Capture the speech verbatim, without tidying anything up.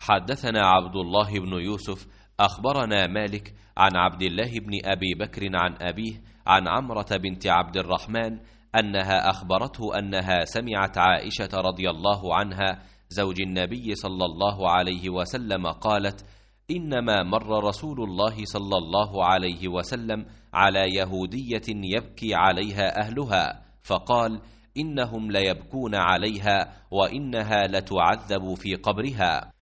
حدثنا عبد الله بن يوسف أخبرنا مالك عن عبد الله بن أبي بكر عن أبيه عن عمرة بنت عبد الرحمن أنها أخبرته أنها سمعت عائشة رضي الله عنها زوج النبي صلى الله عليه وسلم قالت: إنما مر رسول الله صلى الله عليه وسلم على يهودية يبكي عليها أهلها، فقال: إنهم ليبكون عليها وإنها لتعذب في قبرها.